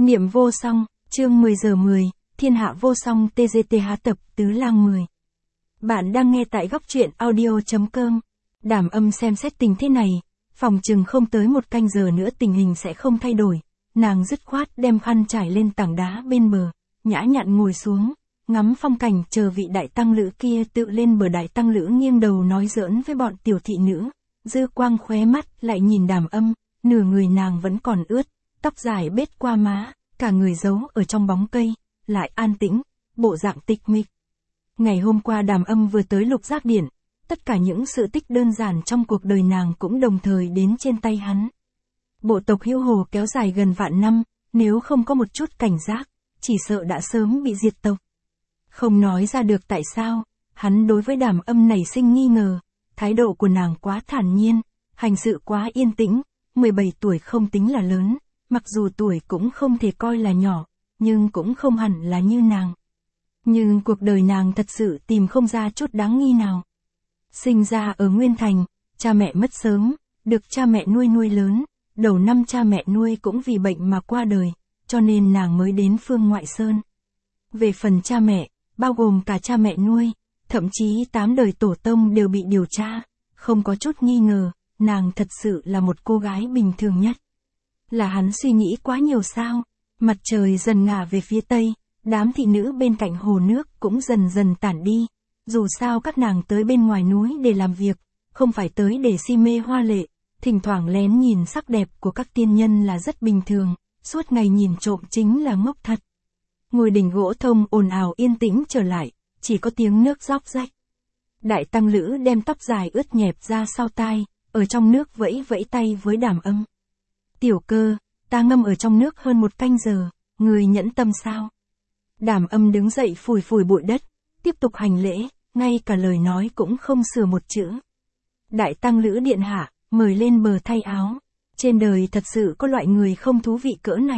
Niệm vô song, chương 10 giờ 10, thiên hạ vô song TGTH tập tứ lang 10. Bạn đang nghe tại góc truyện audio.com. Đảm Âm xem xét tình thế này, phòng chừng không tới một canh giờ nữa tình hình sẽ không thay đổi. Nàng dứt khoát đem khăn trải lên tảng đá bên bờ, nhã nhặn ngồi xuống, ngắm phong cảnh chờ vị đại tăng lữ kia tự lên bờ. Đại tăng lữ nghiêng đầu nói giỡn với bọn tiểu thị nữ, dư quang khóe mắt lại nhìn Đảm Âm, nửa người nàng vẫn còn ướt, tóc dài bết qua má, cả người giấu ở trong bóng cây, lại an tĩnh, bộ dạng tịch mịch. Ngày hôm qua Đảm Âm vừa tới Lục Giác Điện, tất cả những sự tích đơn giản trong cuộc đời nàng cũng đồng thời đến trên tay hắn. Bộ tộc Hưu Hồ kéo dài gần vạn năm, nếu không có một chút cảnh giác, chỉ sợ đã sớm bị diệt tộc. Không nói ra được tại sao, hắn đối với Đảm Âm nảy sinh nghi ngờ, thái độ của nàng quá thản nhiên, hành sự quá yên tĩnh, 17 tuổi không tính là lớn, mặc dù tuổi cũng không thể coi là nhỏ, nhưng cũng không hẳn là như nàng. Nhưng cuộc đời nàng thật sự tìm không ra chút đáng nghi nào. Sinh ra ở Nguyên Thành, cha mẹ mất sớm, được cha mẹ nuôi lớn, đầu năm cha mẹ nuôi cũng vì bệnh mà qua đời, cho nên nàng mới đến Phương Ngoại Sơn. Về phần cha mẹ, bao gồm cả cha mẹ nuôi, thậm chí 8 đời tổ tông đều bị điều tra, không có chút nghi ngờ, nàng thật sự là một cô gái bình thường nhất. Là hắn suy nghĩ quá nhiều sao? Mặt trời dần ngả về phía tây, đám thị nữ bên cạnh hồ nước cũng dần dần tản đi. Dù sao các nàng tới bên ngoài núi để làm việc, không phải tới để si mê hoa lệ, thỉnh thoảng lén nhìn sắc đẹp của các tiên nhân là rất bình thường, suốt ngày nhìn trộm chính là ngốc thật. Ngôi đình gỗ thông ồn ào yên tĩnh trở lại, chỉ có tiếng nước róc rách. Đại tăng lữ đem tóc dài ướt nhẹp ra sau tai, ở trong nước vẫy vẫy tay với Đảm Âm. Tiểu cơ, ta ngâm ở trong nước hơn 1 canh giờ, người nhẫn tâm sao? Đảm Âm đứng dậy phủi phủi bụi đất, tiếp tục hành lễ, ngay cả lời nói cũng không sửa một chữ. Đại tăng lữ điện hạ, mời lên bờ thay áo. Trên đời thật sự có loại người không thú vị cỡ này.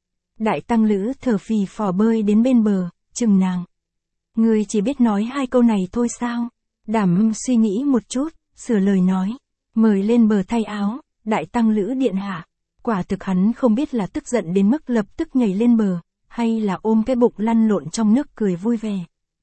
Đại tăng lữ thở phì phò bơi đến bên bờ, chừng nàng. Người chỉ biết nói 2 câu này thôi sao? Đảm Âm suy nghĩ một chút, sửa lời nói. Mời lên bờ thay áo, đại tăng lữ điện hạ. Quả thực hắn không biết là tức giận đến mức lập tức nhảy lên bờ, hay là ôm cái bụng lăn lộn trong nước cười vui vẻ.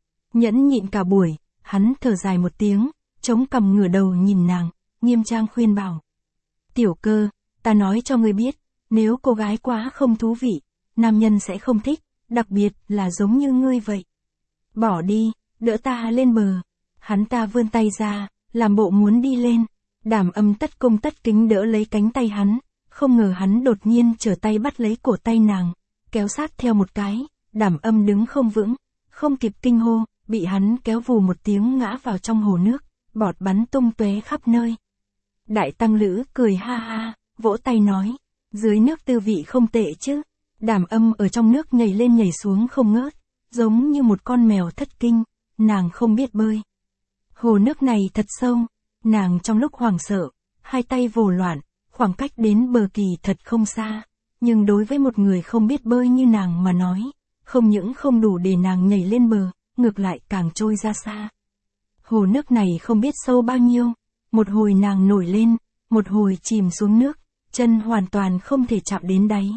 Nhẫn nhịn cả buổi, hắn thở dài một tiếng, chống cằm ngửa đầu nhìn nàng, nghiêm trang khuyên bảo. Tiểu cơ, ta nói cho ngươi biết, nếu cô gái quá không thú vị, nam nhân sẽ không thích, đặc biệt là giống như ngươi vậy. Bỏ đi, đỡ ta lên bờ. Hắn ta vươn tay ra, làm bộ muốn đi lên. Đảm Âm tất cung tất kính đỡ lấy cánh tay hắn, không ngờ hắn đột nhiên trở tay bắt lấy cổ tay nàng, kéo sát theo một cái. Đảm Âm đứng không vững, không kịp kinh hô, bị hắn kéo vù một tiếng ngã vào trong hồ nước, bọt bắn tung tóe khắp nơi. Đại tăng lữ cười ha ha, vỗ tay nói, dưới nước tư vị không tệ chứ. Đảm Âm ở trong nước nhảy lên nhảy xuống không ngớt, giống như một con mèo thất kinh, nàng không biết bơi. Hồ nước này thật sâu, nàng trong lúc hoảng sợ, 2 tay vồ loạn, khoảng cách đến bờ kỳ thật không xa, nhưng đối với một người không biết bơi như nàng mà nói, không những không đủ để nàng nhảy lên bờ, ngược lại càng trôi ra xa. Hồ nước này không biết sâu bao nhiêu, một hồi nàng nổi lên, một hồi chìm xuống nước, chân hoàn toàn không thể chạm đến đáy.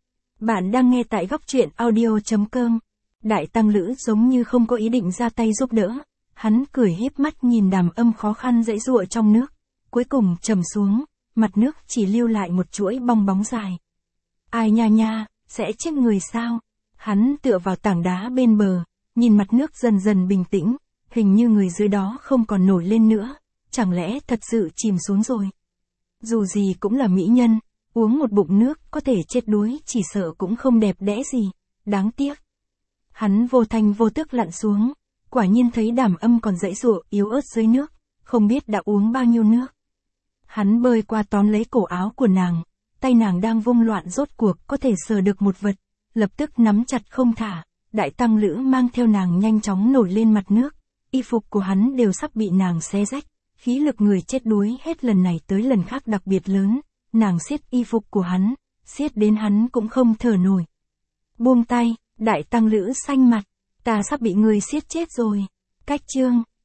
Bạn đang nghe tại góc truyện audio.com. Đại tăng lữ giống như không có ý định ra tay giúp đỡ, hắn cười híp mắt nhìn Đảm Âm khó khăn giãy giụa trong nước, cuối cùng trầm xuống, mặt nước chỉ lưu lại một chuỗi bong bóng dài. Ai nha nha, sẽ chết người sao? Hắn tựa vào tảng đá bên bờ, nhìn mặt nước dần dần bình tĩnh, hình như người dưới đó không còn nổi lên nữa, chẳng lẽ thật sự chìm xuống rồi? Dù gì cũng là mỹ nhân, uống một bụng nước có thể chết đuối chỉ sợ cũng không đẹp đẽ gì, đáng tiếc. Hắn vô thanh vô tức lặn xuống, quả nhiên thấy Đảm Âm còn giãy giụa yếu ớt dưới nước, không biết đã uống bao nhiêu nước. Hắn bơi qua tóm lấy cổ áo của nàng, tay nàng đang vung loạn rốt cuộc có thể sờ được một vật, lập tức nắm chặt không thả. Đại tăng lữ mang theo nàng nhanh chóng nổi lên mặt nước, y phục của hắn đều sắp bị nàng xé rách, khí lực người chết đuối hết lần này tới lần khác đặc biệt lớn, nàng siết y phục của hắn, siết đến hắn cũng không thở nổi. Buông tay, đại tăng lữ xanh mặt, ta sắp bị người siết chết rồi. Cách chương